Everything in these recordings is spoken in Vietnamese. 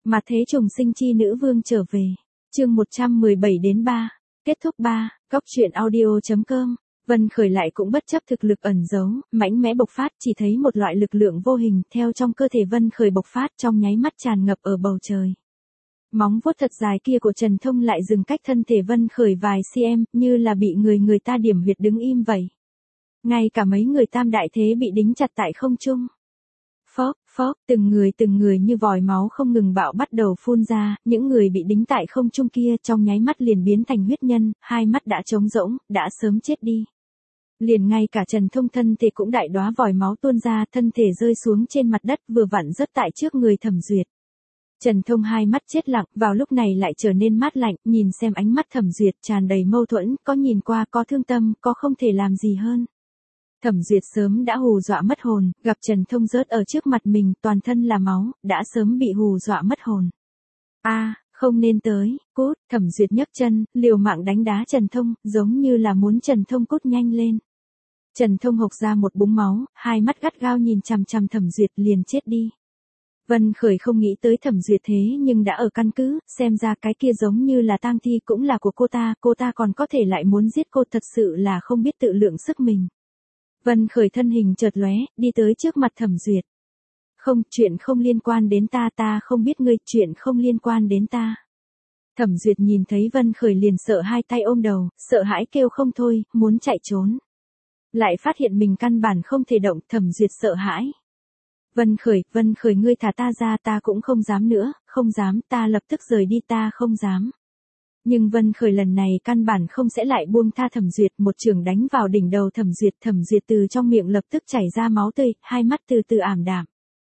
Mà thế trùng sinh chi nữ vương trở về. Chương 117-3. Kết thúc 3. Góc truyện audio.com. Vân Khởi lại cũng bất chấp thực lực ẩn giấu, mãnh mẽ bộc phát, chỉ thấy một loại lực lượng vô hình theo trong cơ thể Vân Khởi bộc phát trong nháy mắt tràn ngập ở bầu trời. Móng vuốt thật dài kia của Trần Thông lại dừng cách thân thể Vân Khởi vài cm, như là bị người ta điểm huyệt đứng im vậy. Ngay cả mấy người tam đại thế bị đính chặt tại không trung. Phốc, phốc, từng người như vòi máu không ngừng bạo bắt đầu phun ra, những người bị đính tại không trung kia trong nháy mắt liền biến thành huyết nhân, hai mắt đã trống rỗng, đã sớm chết đi. Liền ngay cả Trần Thông thân thể cũng đại đóa vòi máu tuôn ra, thân thể rơi xuống trên mặt đất vừa vặn rớt tại trước người Thẩm Duyệt. Trần Thông hai mắt chết lặng, vào lúc này lại trở nên mát lạnh, nhìn xem ánh mắt Thẩm Duyệt tràn đầy mâu thuẫn, có nhìn qua, có thương tâm, có không thể làm gì hơn. Thẩm Duyệt sớm đã hù dọa mất hồn, gặp Trần Thông rớt ở trước mặt mình, toàn thân là máu, đã sớm bị hù dọa mất hồn. Không nên tới, cút, Thẩm Duyệt nhấc chân, liều mạng đánh đá Trần Thông, giống như là muốn Trần Thông cút nhanh lên. Trần Thông hộc ra một búng máu, hai mắt gắt gao nhìn chằm chằm Thẩm Duyệt liền chết đi. Vân Khởi không nghĩ tới Thẩm Duyệt thế nhưng đã ở căn cứ, xem ra cái kia giống như là tang thi cũng là của cô ta còn có thể lại muốn giết cô, thật sự là không biết tự lượng sức mình. Vân Khởi thân hình chợt lóe, đi tới trước mặt Thẩm Duyệt. Không, chuyện không liên quan đến ta không biết ngươi, chuyện không liên quan đến ta. Thẩm Duyệt nhìn thấy Vân Khởi liền sợ hai tay ôm đầu, sợ hãi kêu không thôi, muốn chạy trốn. Lại phát hiện mình căn bản không thể động, Thẩm Duyệt sợ hãi. Vân Khởi ngươi thả ta ra, ta cũng không dám nữa, không dám, ta lập tức rời đi, ta không dám. Nhưng Vân Khởi lần này căn bản không sẽ lại buông tha Thẩm Duyệt, một chưởng đánh vào đỉnh đầu Thẩm Duyệt từ trong miệng lập tức chảy ra máu tươi, hai mắt từ từ ảm đạm.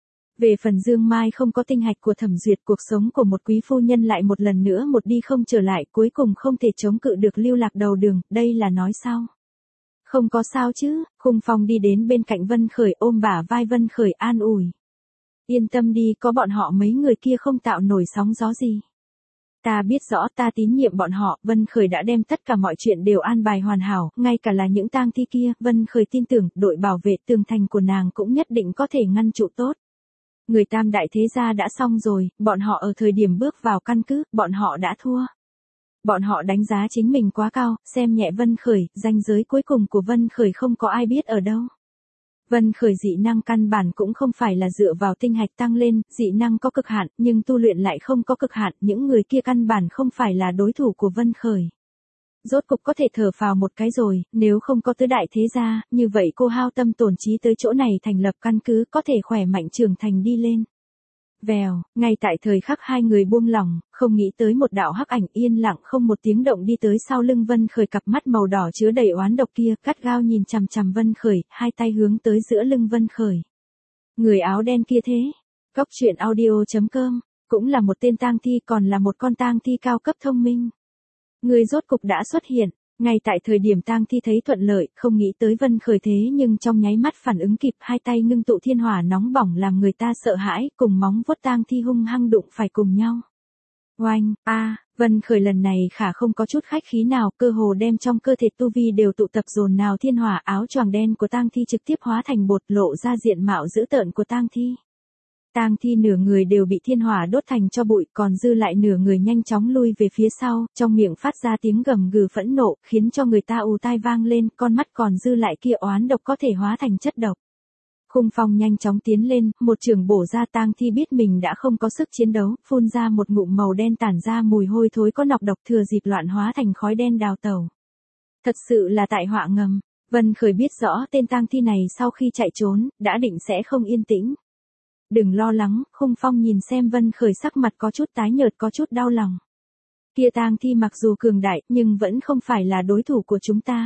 Về phần Dương Mai không có tinh hạch của Thẩm Duyệt, cuộc sống của một quý phu nhân lại một lần nữa một đi không trở lại, cuối cùng không thể chống cự được lưu lạc đầu đường, đây là nói sao? Không có sao chứ, Khung Phong đi đến bên cạnh Vân Khởi ôm bả vai Vân Khởi an ủi. Yên tâm đi, có bọn họ mấy người kia không tạo nổi sóng gió gì. Ta biết rõ, ta tín nhiệm bọn họ, Vân Khởi đã đem tất cả mọi chuyện đều an bài hoàn hảo, ngay cả là những tang thi kia, Vân Khởi tin tưởng, đội bảo vệ tường thành của nàng cũng nhất định có thể ngăn trụ tốt. Người tam đại thế gia đã xong rồi, bọn họ ở thời điểm bước vào căn cứ, bọn họ đã thua. Bọn họ đánh giá chính mình quá cao, xem nhẹ Vân Khởi, ranh giới cuối cùng của Vân Khởi không có ai biết ở đâu. Vân Khởi dị năng căn bản cũng không phải là dựa vào tinh hạch tăng lên, dị năng có cực hạn, nhưng tu luyện lại không có cực hạn, những người kia căn bản không phải là đối thủ của Vân Khởi. Rốt cục có thể thở phào một cái rồi, nếu không có tứ đại thế gia, như vậy cô hao tâm tổn trí tới chỗ này thành lập căn cứ, có thể khỏe mạnh trưởng thành đi lên. Vèo, ngay tại thời khắc hai người buông lỏng, không nghĩ tới một đạo hắc ảnh yên lặng không một tiếng động đi tới sau lưng Vân Khởi, cặp mắt màu đỏ chứa đầy oán độc kia, gắt gao nhìn chằm chằm Vân Khởi, hai tay hướng tới giữa lưng Vân Khởi. Người áo đen kia thế, góc truyện audio.com, cũng là một tên tang thi, còn là một con tang thi cao cấp thông minh. Người rốt cục đã xuất hiện. Ngay tại thời điểm tang thi thấy thuận lợi, không nghĩ tới Vân Khởi thế nhưng trong nháy mắt phản ứng kịp, hai tay ngưng tụ thiên hỏa nóng bỏng làm người ta sợ hãi, cùng móng vuốt tang thi hung hăng đụng phải cùng nhau. Oanh, Vân Khởi lần này khả không có chút khách khí nào, cơ hồ đem trong cơ thể tu vi đều tụ tập dồn nào thiên hỏa, áo choàng đen của tang thi trực tiếp hóa thành bột, lộ ra diện mạo dữ tợn của tang thi. Tang thi nửa người đều bị thiên hỏa đốt thành cho bụi, còn dư lại nửa người nhanh chóng lui về phía sau, trong miệng phát ra tiếng gầm gừ phẫn nộ, khiến cho người ta ù tai vang lên, con mắt còn dư lại kia oán độc có thể hóa thành chất độc. Khung Phong nhanh chóng tiến lên, một chưởng bổ ra, tang thi biết mình đã không có sức chiến đấu, phun ra một ngụm màu đen tản ra mùi hôi thối có nọc độc, thừa dịp loạn hóa thành khói đen đào tẩu. Thật sự là tại họa ngầm. Vân Khởi biết rõ tên tang thi này sau khi chạy trốn, đã định sẽ không yên tĩnh. Đừng lo lắng, Khung Phong nhìn xem Vân Khởi sắc mặt có chút tái nhợt, có chút đau lòng. Kia tang thi mặc dù cường đại, nhưng vẫn không phải là đối thủ của chúng ta.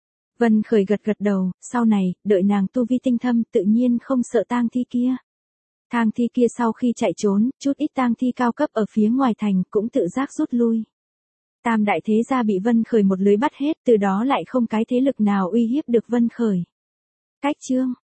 Vân Khởi gật gật đầu, sau này, đợi nàng tu vi tinh thâm, tự nhiên không sợ tang thi kia. Tang thi kia sau khi chạy trốn, chút ít tang thi cao cấp ở phía ngoài thành cũng tự giác rút lui. Tam đại thế gia bị Vân Khởi một lưới bắt hết, từ đó lại không cái thế lực nào uy hiếp được Vân Khởi. Cách chương